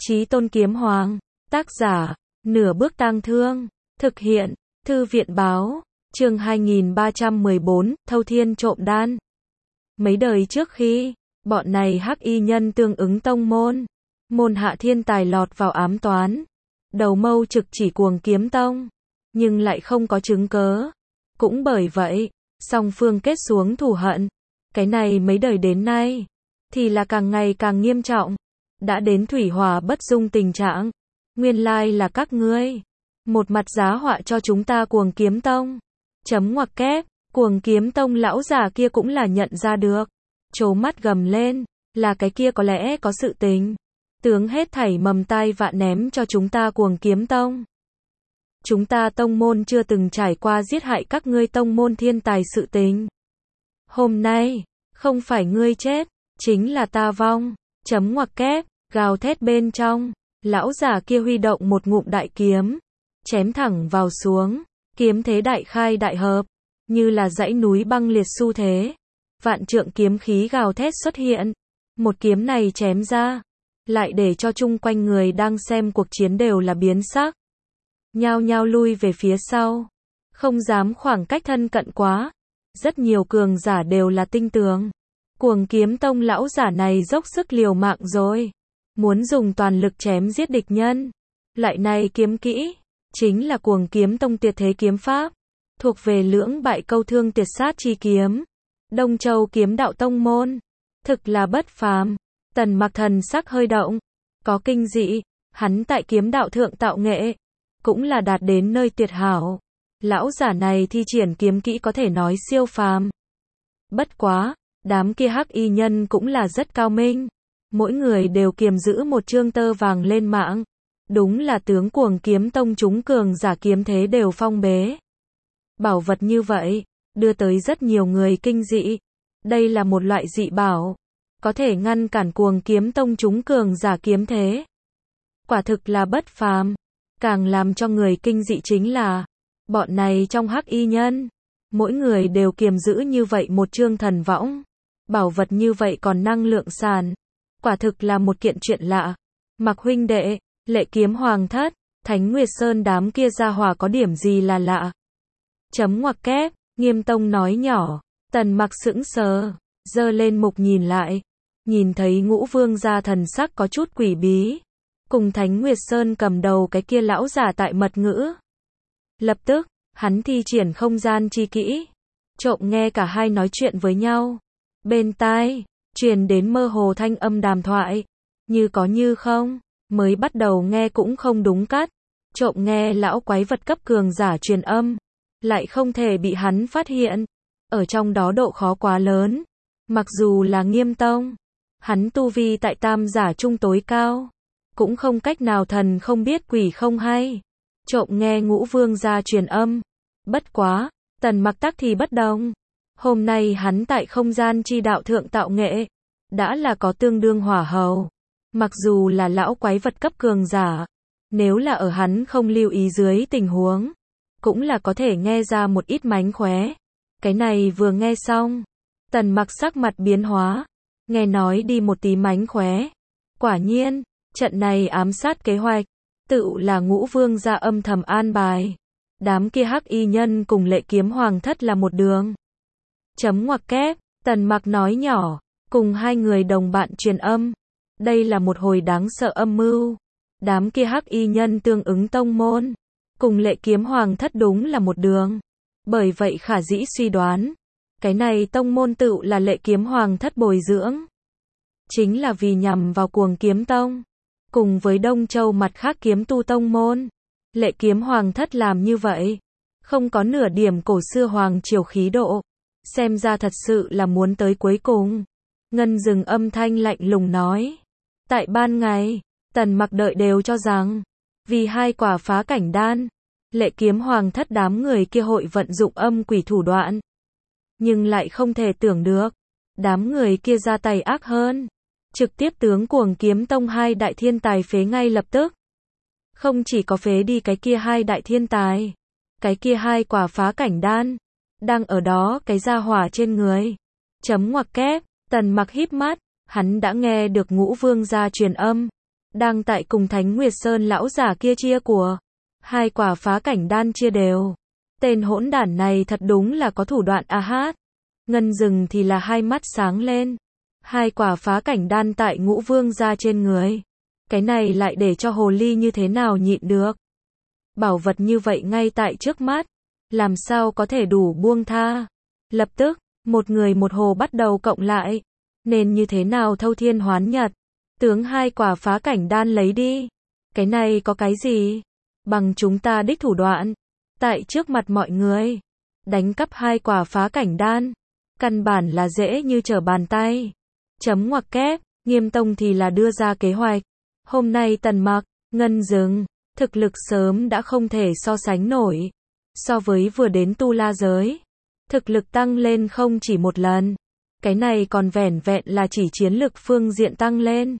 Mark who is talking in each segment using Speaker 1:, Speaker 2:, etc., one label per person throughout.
Speaker 1: Chí Tôn Kiếm Hoàng, tác giả, Nửa Bước Tang Thương, thực hiện, Thư viện báo, chương 2314, Thâu Thiên trộm đan. Mấy đời trước khi, bọn này hắc y nhân tương ứng tông môn hạ thiên tài lọt vào ám toán, đầu mâu trực chỉ Cuồng Kiếm Tông, nhưng lại không có chứng cớ. Cũng bởi vậy, song phương kết xuống thù hận. Cái này mấy đời đến nay, thì là càng ngày càng nghiêm trọng, đã đến thủy hỏa bất dung tình trạng. Nguyên lai là các ngươi, một mặt giá họa cho chúng ta Cuồng Kiếm Tông. Chấm ngoặc kép, Cuồng Kiếm Tông lão già kia cũng là nhận ra được, trố mắt gầm lên, là cái kia có lẽ có sự tình. Tướng hết thảy mầm tai vạ ném cho chúng ta Cuồng Kiếm Tông. Chúng ta tông môn chưa từng trải qua giết hại các ngươi tông môn thiên tài sự tình. Hôm nay, không phải ngươi chết, chính là ta vong. Chấm ngoặc kép, gào thét bên trong, lão già kia huy động một ngụm đại kiếm, chém thẳng vào xuống, kiếm thế đại khai đại hợp, như là dãy núi băng liệt xu thế. Vạn trượng kiếm khí gào thét xuất hiện, một kiếm này chém ra, lại để cho chung quanh người đang xem cuộc chiến đều là biến sắc. Nhao nhao lui về phía sau, không dám khoảng cách thân cận quá. Rất nhiều cường giả đều là tinh tường. Cuồng Kiếm Tông lão giả này dốc sức liều mạng rồi, muốn dùng toàn lực chém giết địch nhân. Loại này kiếm kỹ, chính là Cuồng Kiếm Tông tuyệt thế kiếm pháp, thuộc về lưỡng bại câu thương tuyệt sát chi kiếm. Đông Châu Kiếm Đạo Tông môn, thực là bất phàm. Tần Mặc thần sắc hơi động, có kinh dị, hắn tại kiếm đạo thượng tạo nghệ, cũng là đạt đến nơi tuyệt hảo. Lão giả này thi triển kiếm kỹ có thể nói siêu phàm. Bất quá, đám kia hắc y nhân cũng là rất cao minh. Mỗi người đều kiềm giữ một trương tơ vàng lên mạng. Đúng là tướng Cuồng Kiếm Tông chúng cường giả kiếm thế đều phong bế. Bảo vật như vậy, đưa tới rất nhiều người kinh dị. Đây là một loại dị bảo, có thể ngăn cản Cuồng Kiếm Tông chúng cường giả kiếm thế. Quả thực là bất phàm. Càng làm cho người kinh dị chính là, bọn này trong hắc y nhân, mỗi người đều kiềm giữ như vậy một trương thần võng. Bảo vật như vậy còn năng lượng sàn. Quả thực là một kiện chuyện lạ. Mặc huynh đệ, Lệ Kiếm Hoàng thất, Thánh Nguyệt Sơn đám kia gia hỏa có điểm gì là lạ? Chấm ngoặc kép, Nghiêm Tông nói nhỏ. Tần Mặc sững sờ, giơ lên mục nhìn lại. Nhìn thấy Ngũ Vương gia thần sắc có chút quỷ bí. Cùng Thánh Nguyệt Sơn cầm đầu cái kia lão giả tại mật ngữ. Lập tức, hắn thi triển không gian chi kỹ, trộm nghe cả hai nói chuyện với nhau. Bên tai, truyền đến mơ hồ thanh âm đàm thoại, như có như không, mới bắt đầu nghe cũng không đúng cắt. Trộm nghe lão quái vật cấp cường giả truyền âm, lại không thể bị hắn phát hiện. Ở trong đó độ khó quá lớn. Mặc dù là Nghiêm Tông, hắn tu vi tại tam giả trung tối cao, cũng không cách nào thần không biết quỷ không hay. Trộm nghe Ngũ Vương gia truyền âm. Bất quá, Tần Mặc tắc thì bất đồng. Hôm nay hắn tại không gian chi đạo thượng tạo nghệ, đã là có tương đương hỏa hầu. Mặc dù là lão quái vật cấp cường giả, nếu là ở hắn không lưu ý dưới tình huống, cũng là có thể nghe ra một ít mánh khóe. Cái này vừa nghe xong, Tần Mặc sắc mặt biến hóa, nghe nói đi một tí mánh khóe. Quả nhiên, trận này ám sát kế hoạch, tự là Ngũ Vương gia âm thầm an bài. Đám kia hắc y nhân cùng Lệ Kiếm Hoàng thất là một đường. Chấm ngoặc kép, Tần Mặc nói nhỏ, cùng hai người đồng bạn truyền âm. Đây là một hồi đáng sợ âm mưu. Đám kia hắc y nhân tương ứng tông môn, cùng Lệ Kiếm Hoàng thất đúng là một đường. Bởi vậy khả dĩ suy đoán, cái này tông môn tự là Lệ Kiếm Hoàng thất bồi dưỡng. Chính là vì nhằm vào Cuồng Kiếm Tông. Cùng với Đông Châu mặt khác kiếm tu tông môn, Lệ Kiếm Hoàng thất làm như vậy, không có nửa điểm cổ xưa hoàng triều khí độ. Xem ra thật sự là muốn tới cuối cùng. Ngân dừng âm thanh lạnh lùng nói. Tại ban ngày, Tần Mặc đợi đều cho rằng, vì hai quả phá cảnh đan, Lệ Kiếm Hoàng thất đám người kia hội vận dụng âm quỷ thủ đoạn. Nhưng lại không thể tưởng được, đám người kia ra tay ác hơn. Trực tiếp tướng Cuồng Kiếm Tông hai đại thiên tài phế ngay lập tức. Không chỉ có phế đi cái kia hai đại thiên tài, cái kia hai quả phá cảnh đan, đang ở đó cái gia hỏa trên người. Chấm ngoặc kép, Tần Mặc híp mắt, hắn đã nghe được Ngũ Vương gia truyền âm. đang tại cùng Thánh Nguyệt Sơn lão giả kia chia của. Hai quả phá cảnh đan chia đều. Tên hỗn đản này thật đúng là có thủ đoạn a hát. Ngân Dừng thì là hai mắt sáng lên. Hai quả phá cảnh đan tại Ngũ Vương gia trên người. Cái này lại để cho hồ ly như thế nào nhịn được. Bảo vật như vậy ngay tại trước mắt. Làm sao có thể đủ buông tha. Lập tức, một người một hồ bắt đầu cộng lại. Nên như thế nào thâu thiên hoán nhật. Tướng hai quả phá cảnh đan lấy đi. Cái này có cái gì? Bằng chúng ta đích thủ đoạn. Tại trước mặt mọi người. Đánh cắp hai quả phá cảnh đan. Căn bản là dễ như trở bàn tay. Chấm ngoặc kép, Nghiêm Tông thì là đưa ra kế hoạch. Hôm nay Tần Mặc, Ngân Dừng, thực lực sớm đã không thể so sánh nổi. So với vừa đến tu la giới. Thực lực tăng lên không chỉ một lần. Cái này còn vẻn vẹn là chỉ chiến lực phương diện tăng lên.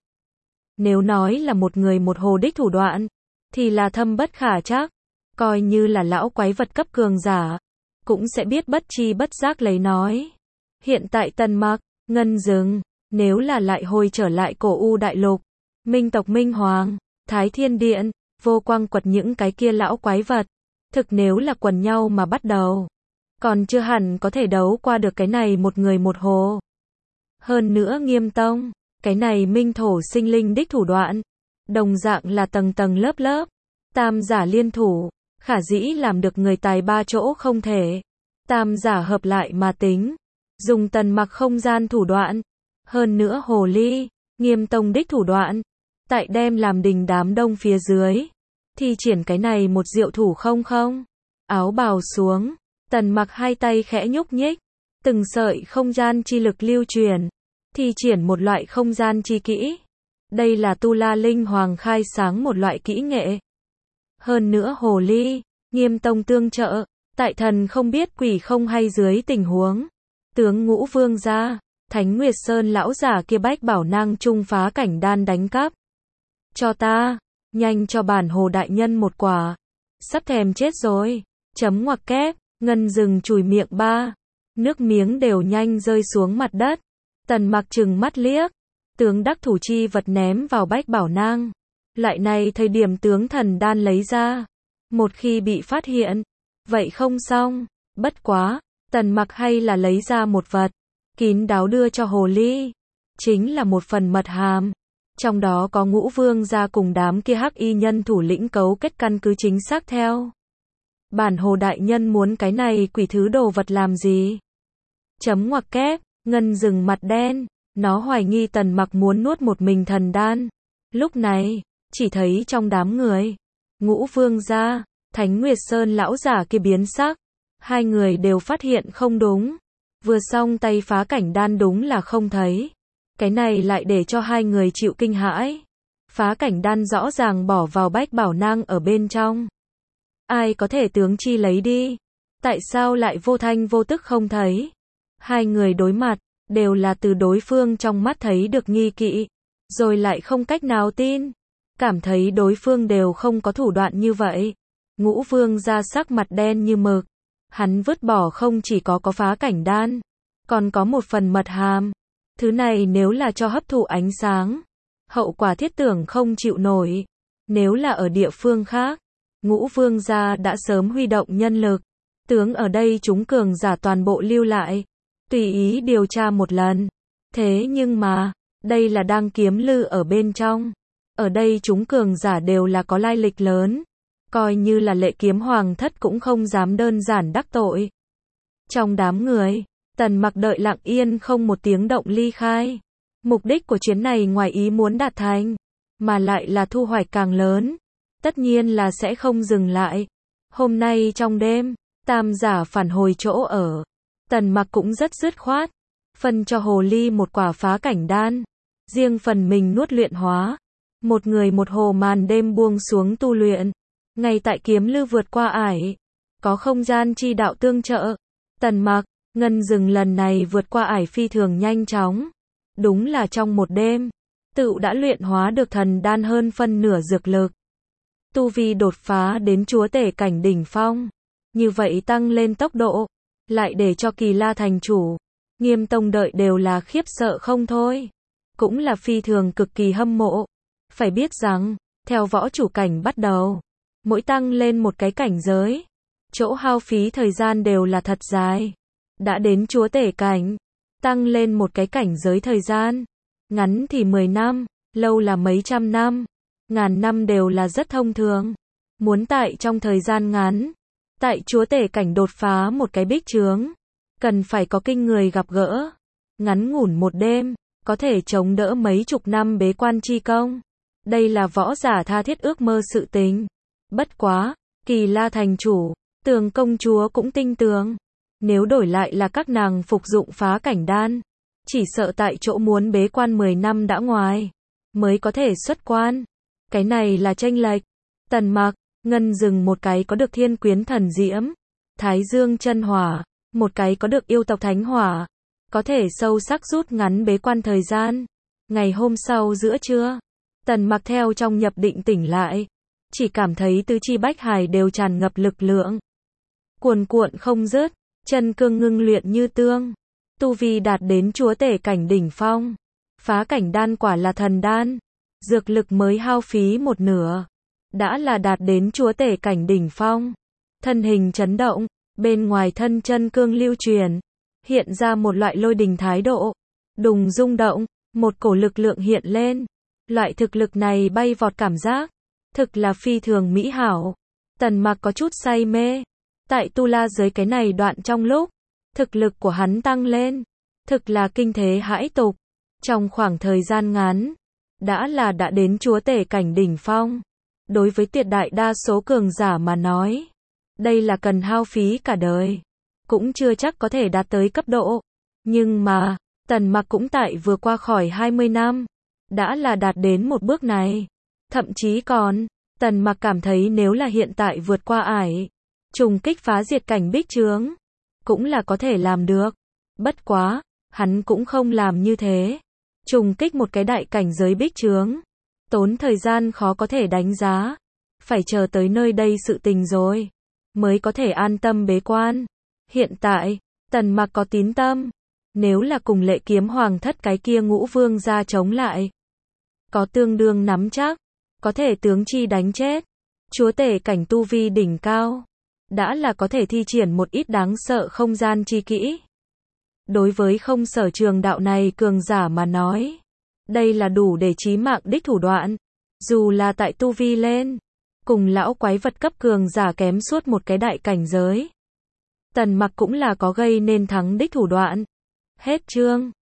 Speaker 1: Nếu nói là một người một hồ đích thủ đoạn, thì là thâm bất khả trắc. Coi như là lão quái vật cấp cường giả, cũng sẽ biết bất chi bất giác lấy nói. Hiện tại Tần Mặc, Ngân Dừng, nếu là lại hồi trở lại cổ U đại lục, Minh tộc Minh Hoàng, Thái Thiên Điện, Vô Quang quật những cái kia lão quái vật, thực nếu là quần nhau mà bắt đầu, còn chưa hẳn có thể đấu qua được cái này một người một hồ. Hơn nữa Nghiêm Tông, cái này minh thổ sinh linh đích thủ đoạn, đồng dạng là tầng tầng lớp lớp, tam giả liên thủ, khả dĩ làm được người tài ba chỗ không thể. Tam giả hợp lại mà tính, dùng Tần Mặc không gian thủ đoạn, hơn nữa hồ ly, Nghiêm Tông đích thủ đoạn, tại đem làm đình đám đông phía dưới, thi triển cái này một diệu thủ không không. Áo bào xuống, Tần Mặc hai tay khẽ nhúc nhích, từng sợi không gian chi lực lưu truyền, thi triển một loại không gian chi kỹ. Đây là Tu La Linh Hoàng khai sáng một loại kỹ nghệ. Hơn nữa hồ ly, Nghiêm Tông tương trợ, tại thần không biết quỷ không hay dưới tình huống. Tướng Ngũ Vương gia, Thánh Nguyệt Sơn lão giả kia bách bảo năng trung phá cảnh đan đánh cắp. Cho ta, nhanh cho bản hồ đại nhân một quả. Sắp thèm chết rồi. Chấm ngoặc kép, Ngân Dừng chùi miệng ba. Nước miếng đều nhanh rơi xuống mặt đất. Tần Mặc trừng mắt liếc. Tướng đắc thủ chi vật ném vào bách bảo nang. Lại này thời điểm tướng thần đan lấy ra. Một khi bị phát hiện, vậy không xong. Bất quá, Tần Mặc hay là lấy ra một vật. Kín đáo đưa cho hồ ly. Chính là một phần mật hàm. Trong đó có Ngũ Vương gia cùng đám kia hắc y nhân thủ lĩnh cấu kết căn cứ chính xác theo. Bản hồ đại nhân muốn cái này quỷ thứ đồ vật làm gì? Chấm ngoặc kép, Ngân Dừng mặt đen. Nó hoài nghi Tần Mặc muốn nuốt một mình thần đan. Lúc này, chỉ thấy trong đám người, Ngũ Vương gia, Thánh Nguyệt Sơn lão giả kia biến sắc. Hai người đều phát hiện không đúng. Vừa xong tay phá cảnh đan đúng là không thấy. Cái này lại để cho hai người chịu kinh hãi. Phá cảnh đan rõ ràng bỏ vào bách bảo nang ở bên trong. Ai có thể tướng chi lấy đi? Tại sao lại vô thanh vô tức không thấy? Hai người đối mặt, đều là từ đối phương trong mắt thấy được nghi kỵ. Rồi lại không cách nào tin. Cảm thấy đối phương đều không có thủ đoạn như vậy. Ngũ Vương ra sắc mặt đen như mực. Hắn vứt bỏ không chỉ có phá cảnh đan, còn có một phần mật hàm. Thứ này nếu là cho hấp thụ ánh sáng, hậu quả thiết tưởng không chịu nổi. Nếu là ở địa phương khác, Ngũ Vương gia đã sớm huy động nhân lực. Tướng ở đây chúng cường giả toàn bộ lưu lại, tùy ý điều tra một lần. Thế nhưng mà, đây là đang kiếm lư ở bên trong. Ở đây chúng cường giả đều là có lai lịch lớn. Coi như là Lệ Kiếm Hoàng thất cũng không dám đơn giản đắc tội. Trong đám người, Tần Mặc đợi lặng yên không một tiếng động ly khai. Mục đích của chuyến này ngoài ý muốn đạt thành, mà lại là thu hoạch càng lớn. Tất nhiên là sẽ không dừng lại. Hôm nay trong đêm, tam giả phản hồi chỗ ở. Tần Mặc cũng rất dứt khoát. Phân cho hồ ly một quả phá cảnh đan. Riêng phần mình nuốt luyện hóa. Một người một hồ màn đêm buông xuống tu luyện. Ngay tại kiếm lư vượt qua ải. Có không gian chi đạo tương trợ. Tần Mặc, Ngân Dừng lần này vượt qua ải phi thường nhanh chóng. Đúng là trong một đêm, tự đã luyện hóa được thần đan hơn phân nửa dược lực. Tu vi đột phá đến chúa tể cảnh đỉnh phong. Như vậy tăng lên tốc độ, lại để cho Kỳ La thành chủ, Nghiêm Tông đợi đều là khiếp sợ không thôi. Cũng là phi thường cực kỳ hâm mộ. Phải biết rằng, theo võ chủ cảnh bắt đầu, mỗi tăng lên một cái cảnh giới, chỗ hao phí thời gian đều là thật dài. Đã đến chúa tể cảnh, tăng lên một cái cảnh giới thời gian, ngắn thì 10 năm, lâu là mấy trăm năm, ngàn năm đều là rất thông thường. Muốn tại trong thời gian ngắn, tại chúa tể cảnh đột phá một cái bích chướng, cần phải có kinh người gặp gỡ. Ngắn ngủn một đêm, có thể chống đỡ mấy chục năm bế quan chi công. Đây là võ giả tha thiết ước mơ sự tình. Bất quá, Kỳ La thành chủ, Tường công chúa cũng tinh tường. Nếu đổi lại là các nàng phục dụng phá cảnh đan, chỉ sợ tại chỗ muốn bế quan 10 năm đã ngoài, mới có thể xuất quan. Cái này là chênh lệch. Tần Mặc, Ngân Dừng một cái có được thiên quyến thần diễm, Thái Dương chân hỏa, một cái có được yêu tộc thánh hỏa, có thể sâu sắc rút ngắn bế quan thời gian. Ngày hôm sau giữa trưa, Tần Mặc theo trong nhập định tỉnh lại, chỉ cảm thấy tứ chi bách hải đều tràn ngập lực lượng, cuồn cuộn không dứt, chân cương ngưng luyện như tương, tu vi đạt đến chúa tể cảnh đỉnh phong. Phá cảnh đan quả là thần đan, dược lực mới hao phí một nửa, đã là đạt đến chúa tể cảnh đỉnh phong. Thân hình chấn động, bên ngoài thân chân cương lưu truyền, hiện ra một loại lôi đình thái độ, đùng rung động, một cổ lực lượng hiện lên. Loại thực lực này bay vọt cảm giác, thực là phi thường mỹ hảo. Tần Mặc có chút say mê. Tại tu la giới cái này đoạn trong lúc, thực lực của hắn tăng lên, thực là kinh thế hãi tục. Trong khoảng thời gian ngắn, đã đến chúa tể cảnh đỉnh phong. Đối với tuyệt đại đa số cường giả mà nói, đây là cần hao phí cả đời, cũng chưa chắc có thể đạt tới cấp độ. Nhưng mà, Tần Mặc cũng tại vừa qua khỏi 20 năm, đã là đạt đến một bước này. Thậm chí còn, Tần Mặc cảm thấy nếu là hiện tại vượt qua ải, trùng kích phá diệt cảnh bích chướng, cũng là có thể làm được. Bất quá, hắn cũng không làm như thế. Trùng kích một cái đại cảnh giới bích chướng, tốn thời gian khó có thể đánh giá. Phải chờ tới nơi đây sự tình rồi, mới có thể an tâm bế quan. Hiện tại, Tần Mặc có tín tâm, nếu là cùng Lệ Kiếm Hoàng thất cái kia ngũ vương ra chống lại, có tương đương nắm chắc, có thể tướng chi đánh chết. Chúa tể cảnh tu vi đỉnh cao, đã là có thể thi triển một ít đáng sợ không gian chi kỹ. Đối với không sở trường đạo này cường giả mà nói, đây là đủ để chí mạng đích thủ đoạn. Dù là tại tu vi lên, cùng lão quái vật cấp cường giả kém suốt một cái đại cảnh giới, Tần Mặc cũng là có gây nên thắng đích thủ đoạn. Hết chương.